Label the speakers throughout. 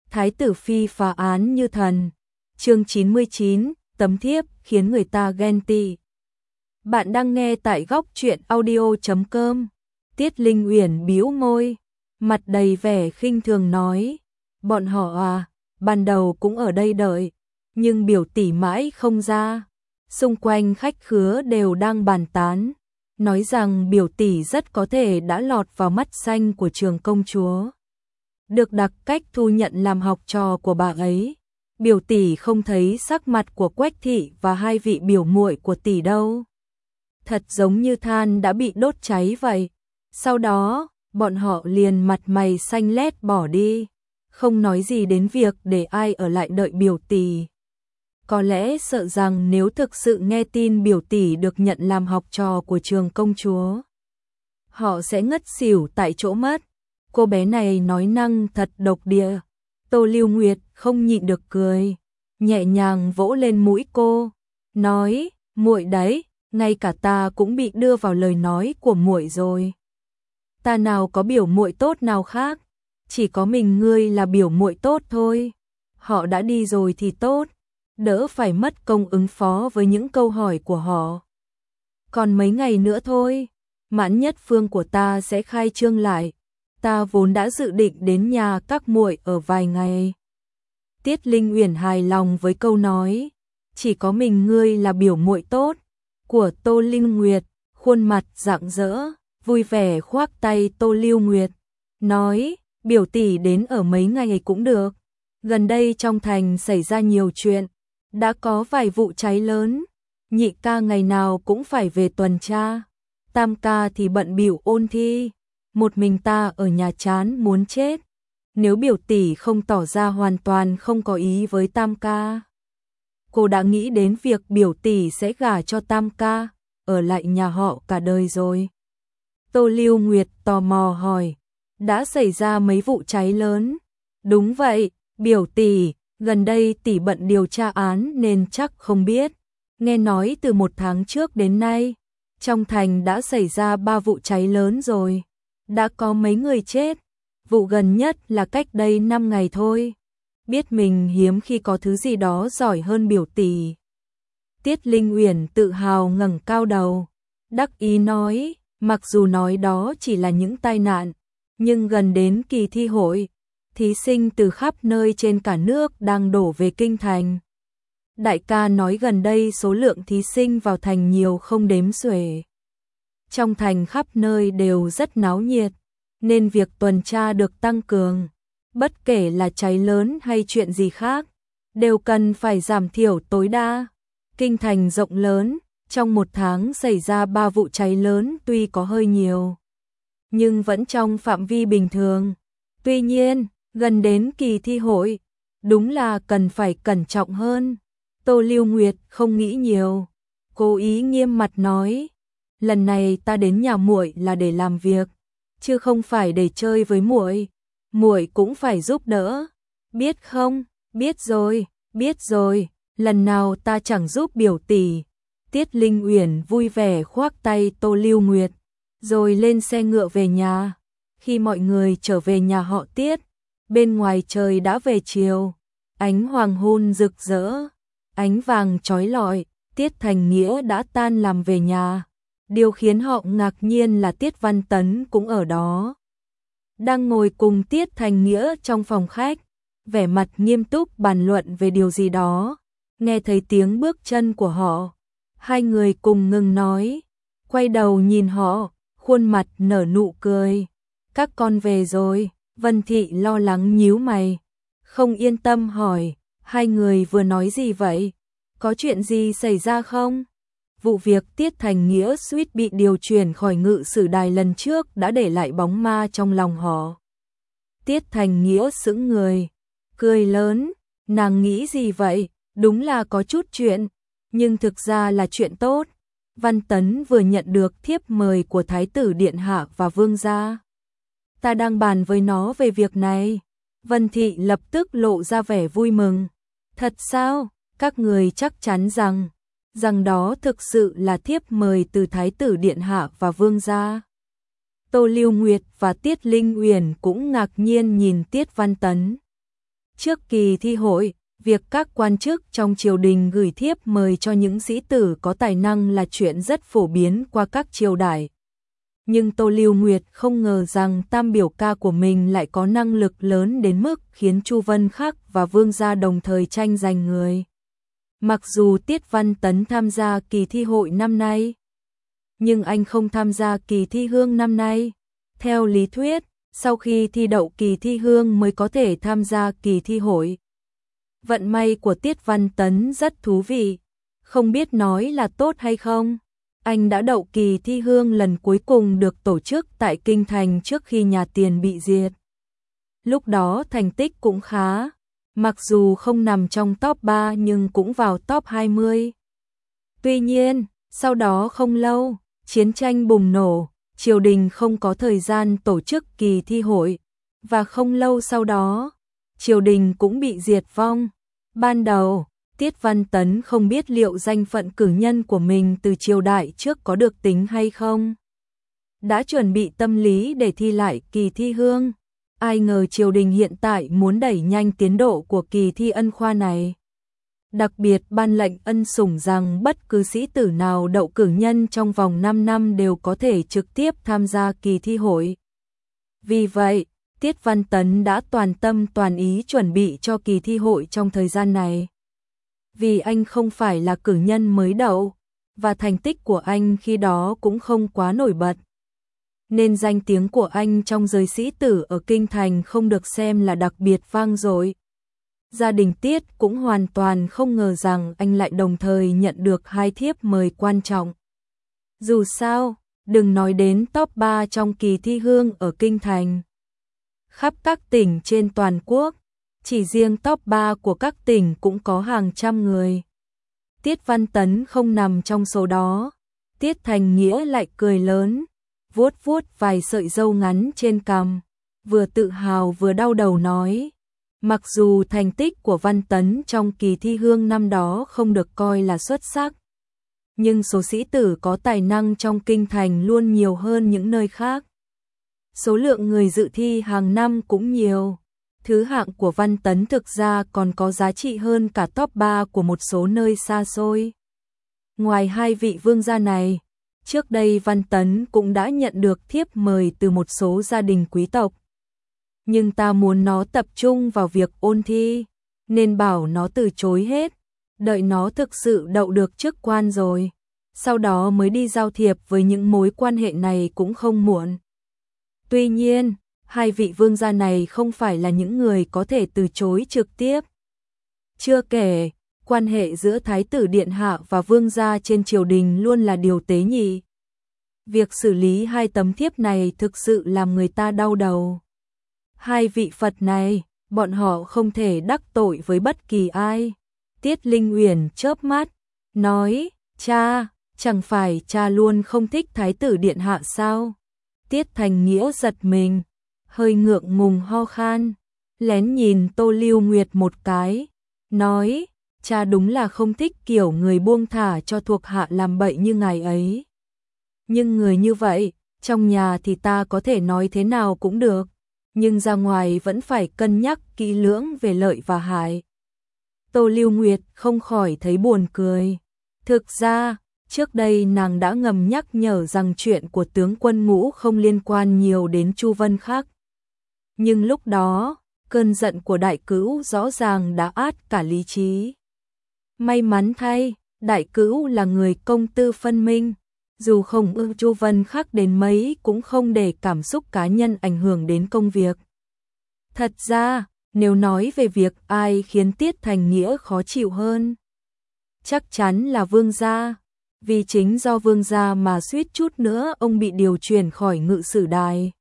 Speaker 1: Thái tử phi phá án như thần. Chương 99, tấm thiếp khiến người ta ghen tị. Bạn đang nghe tại góc truyện audio.com. Tiết Linh Uyển bĩu môi, mặt đầy vẻ khinh thường nói, bọn họ ban đầu cũng ở đây đợi, nhưng biểu tỷ mãi không ra. Xung quanh khách khứa đều đang bàn tán, nói rằng biểu tỷ rất có thể đã lọt vào mắt xanh của Trường công chúa, được đặc cách thu nhận làm học trò của bà ấy. Biểu tỷ không thấy sắc mặt của Quách thị và hai vị biểu muội của tỷ đâu, thật giống như than đã bị đốt cháy vậy. Sau đó, bọn họ liền mặt mày xanh lét bỏ đi, không nói gì đến việc để ai ở lại đợi biểu tỷ. Có lẽ sợ rằng nếu thực sự nghe tin biểu tỷ được nhận làm học trò của Trường công chúa, họ sẽ ngất xỉu tại chỗ mất. Cô bé này nói năng thật độc địa. Tô Lưu Nguyệt không nhịn được cười, nhẹ nhàng vỗ lên mũi cô, nói, muội đấy, ngay cả ta cũng bị đưa vào lời nói của muội rồi. Ta nào có biểu muội tốt nào khác, chỉ có mình ngươi là biểu muội tốt thôi. Họ đã đi rồi thì tốt, đỡ phải mất công ứng phó với những câu hỏi của họ. Còn mấy ngày nữa thôi, Mãn Nhất Phương của ta sẽ khai trương lại. Ta vốn đã dự định đến nhà các muội ở vài ngày. Tiết Linh Uyển hài lòng với câu nói, chỉ có mình ngươi là biểu muội tốt của Tô Linh Nguyệt, khuôn mặt rạng rỡ, vui vẻ khoác tay Tô Lưu Nguyệt, nói, biểu tỷ đến ở mấy ngày cũng được. Gần đây trong thành xảy ra nhiều chuyện, đã có vài vụ cháy lớn, nhị ca ngày nào cũng phải về tuần tra, tam ca thì bận bịu ôn thi, một mình ta ở nhà chán muốn chết. Nếu biểu tỷ không tỏ ra hoàn toàn không có ý với tam ca, cô đã nghĩ đến việc biểu tỷ sẽ gả cho tam ca, ở lại nhà họ cả đời rồi. Tô Lưu Nguyệt tò mò hỏi, đã xảy ra mấy vụ cháy lớn? Đúng vậy, biểu tỷ, gần đây tỷ bận điều tra án nên chắc không biết. Nghe nói từ 1 tháng trước đến nay, trong thành đã xảy ra 3 vụ cháy lớn rồi, đã có mấy người chết. Vụ gần nhất là cách đây 5 ngày thôi. Biết mình hiếm khi có thứ gì đó giỏi hơn biểu tỷ. Tiết Linh Uyển tự hào ngẩng cao đầu, đắc ý nói, mặc dù nói đó chỉ là những tai nạn, nhưng gần đến kỳ thi hội, thí sinh từ khắp nơi trên cả nước đang đổ về kinh thành. Đại ca nói gần đây số lượng thí sinh vào thành nhiều không đếm xuể. Trong thành khắp nơi đều rất náo nhiệt, nên việc tuần tra được tăng cường. Bất kể là cháy lớn hay chuyện gì khác, đều cần phải giảm thiểu tối đa. Kinh thành rộng lớn, trong 1 tháng xảy ra 3 vụ cháy lớn tuy có hơi nhiều, nhưng vẫn trong phạm vi bình thường. Tuy nhiên, gần đến kỳ thi hội, đúng là cần phải cẩn trọng hơn. Tô Lưu Nguyệt không nghĩ nhiều, cố ý nghiêm mặt nói, lần này ta đến nhà muội là để làm việc, chứ không phải để chơi với muội. Muội cũng phải giúp đỡ, biết không? Biết rồi, lần nào ta chẳng giúp biểu tỷ. Tiết Linh Uyển vui vẻ khoác tay Tô Lưu Nguyệt, rồi lên xe ngựa về nhà. Khi mọi người trở về nhà họ Tiết, bên ngoài trời đã về chiều, ánh hoàng hôn rực rỡ, ánh vàng chói lọi. Tiết Thành Nghĩa đã tan làm về nhà. Điều khiến họ ngạc nhiên là Tiết Văn Tấn cũng ở đó, đang ngồi cùng Tiết Thành Nghĩa trong phòng khách, vẻ mặt nghiêm túc bàn luận về điều gì đó. Nghe thấy tiếng bước chân của họ, hai người cùng ngừng nói, quay đầu nhìn họ, khuôn mặt nở nụ cười. Các con về rồi? Vân Thị lo lắng nhíu mày, không yên tâm hỏi, hai người vừa nói gì vậy? Có chuyện gì xảy ra không? Vụ việc Tiết Thành Nghĩa suýt bị điều chuyển khỏi ngự sử đài lần trước đã để lại bóng ma trong lòng họ. Tiết Thành Nghĩa sững người, cười lớn, nàng nghĩ gì vậy? Đúng là có chút chuyện, nhưng thực ra là chuyện tốt. Văn Tấn vừa nhận được thiếp mời của Thái tử Điện Hạ và Vương gia. Ta đang bàn với nó về việc này. Vân Thị lập tức lộ ra vẻ vui mừng. Thật sao? Các người chắc chắn rằng đó thực sự là thiếp mời từ Thái tử Điện Hạ và Vương gia. Tô Lưu Nguyệt và Tiết Linh Uyển cũng ngạc nhiên nhìn Tiết Văn Tấn. Trước kỳ thi hội, việc các quan chức trong triều đình gửi thiếp mời cho những sĩ tử có tài năng là chuyện rất phổ biến qua các triều đại. Nhưng Tô Lưu Nguyệt không ngờ rằng tam biểu ca của mình lại có năng lực lớn đến mức khiến Chu Vân Khắc và Vương gia đồng thời tranh giành người. Mặc dù Tiết Văn Tấn tham gia kỳ thi hội năm nay, nhưng anh không tham gia kỳ thi hương năm nay. Theo lý thuyết, sau khi thi đậu kỳ thi hương mới có thể tham gia kỳ thi hội. Vận may của Tiết Văn Tấn rất thú vị, không biết nói là tốt hay không. Anh đã đậu kỳ thi hương lần cuối cùng được tổ chức tại Kinh Thành trước khi nhà Tiền bị diệt. Lúc đó thành tích cũng khá, mặc dù không nằm trong top 3 nhưng cũng vào top 20. Tuy nhiên, sau đó không lâu, chiến tranh bùng nổ, triều đình không có thời gian tổ chức kỳ thi hội, và không lâu sau đó, triều đình cũng bị diệt vong. Ban đầu, Tiết Văn Tấn không biết liệu danh phận cử nhân của mình từ triều đại trước có được tính hay không. Đã chuẩn bị tâm lý để thi lại kỳ thi hương. Ai ngờ triều đình hiện tại muốn đẩy nhanh tiến độ của kỳ thi ân khoa này. Đặc biệt ban lệnh ân sủng rằng bất cứ sĩ tử nào đậu cử nhân trong vòng 5 năm đều có thể trực tiếp tham gia kỳ thi hội. Vì vậy, Tiết Văn Tấn đã toàn tâm toàn ý chuẩn bị cho kỳ thi hội trong thời gian này. Vì anh không phải là cử nhân mới đậu, và thành tích của anh khi đó cũng không quá nổi bật, nên danh tiếng của anh trong giới sĩ tử ở Kinh Thành không được xem là đặc biệt vang dội. Gia đình Tiết cũng hoàn toàn không ngờ rằng anh lại đồng thời nhận được 2 thiếp mời quan trọng. Dù sao, đừng nói đến top 3 trong kỳ thi hương ở Kinh Thành. Khắp các tỉnh trên toàn quốc, chỉ riêng top 3 của các tỉnh cũng có hàng trăm người. Tiết Văn Tấn không nằm trong số đó. Tiết Thành Nghĩa lại cười lớn, vuốt vuốt vài sợi râu ngắn trên cằm, vừa tự hào vừa đau đầu nói. Mặc dù thành tích của Văn Tấn trong kỳ thi hương năm đó không được coi là xuất sắc, nhưng số sĩ tử có tài năng trong Kinh Thành luôn nhiều hơn những nơi khác. Số lượng người dự thi hàng năm cũng nhiều. Thứ hạng của Văn Tấn thực ra còn có giá trị hơn cả top 3 của một số nơi xa xôi. Ngoài 2 vị vương gia này, trước đây Văn Tấn cũng đã nhận được thiếp mời từ một số gia đình quý tộc. Nhưng ta muốn nó tập trung vào việc ôn thi, nên bảo nó từ chối hết, đợi nó thực sự đậu được chức quan rồi, sau đó mới đi giao thiệp với những mối quan hệ này cũng không muộn. Tuy nhiên, 2 vị vương gia này không phải là những người có thể từ chối trực tiếp. Chưa kể, quan hệ giữa Thái tử Điện Hạ và vương gia trên triều đình luôn là điều tế nhị. Việc xử lý 2 tấm thiếp này thực sự làm người ta đau đầu. 2 vị Phật này, bọn họ không thể đắc tội với bất kỳ ai. Tiết Linh Uyển chớp mắt, nói, cha, chẳng phải cha luôn không thích Thái tử Điện Hạ sao? Tiết Thành Nghĩa giật mình, hơi ngượng ngùng ho khan, lén nhìn Tô Lưu Nguyệt một cái, nói, cha đúng là không thích kiểu người buông thả cho thuộc hạ làm bậy như ngài ấy. Nhưng người như vậy, trong nhà thì ta có thể nói thế nào cũng được, nhưng ra ngoài vẫn phải cân nhắc kỹ lưỡng về lợi và hại. Tô Lưu Nguyệt không khỏi thấy buồn cười. Thực ra, trước đây nàng đã ngầm nhắc nhở rằng chuyện của tướng quân Ngũ không liên quan nhiều đến Chu Vân Khắc. Nhưng lúc đó, cơn giận của đại cữu rõ ràng đã át cả lý trí. May mắn thay, đại cữu là người công tư phân minh, dù không ưa Chu Vân Khắc đến mấy cũng không để cảm xúc cá nhân ảnh hưởng đến công việc. Thật ra, nếu nói về việc ai khiến Tiết Thành Nghĩa khó chịu hơn, chắc chắn là vương gia, vì chính do vương gia mà suýt chút nữa ông bị điều chuyển khỏi ngự sử đài.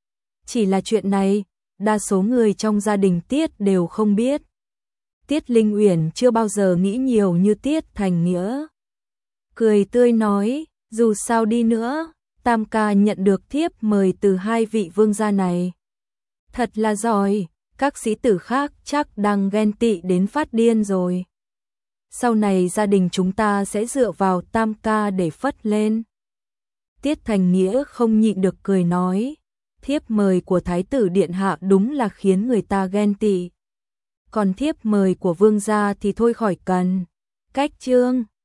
Speaker 1: Chỉ là chuyện này, đa số người trong gia đình Tiết đều không biết. Tiết Linh Uyển chưa bao giờ nghĩ nhiều như Tiết Thành Nghĩa. Cười tươi nói, dù sao đi nữa, Tam ca nhận được thiếp mời từ 2 vị vương gia này. Thật là giỏi, các sĩ tử khác chắc đang ghen tị đến phát điên rồi. Sau này gia đình chúng ta sẽ dựa vào Tam ca để phất lên. Tiết Thành Nghĩa không nhịn được cười nói, thiếp mời của Thái tử Điện Hạ đúng là khiến người ta ghen tị. còn thiếp mời của vương gia thì thôi khỏi cần. Cách chương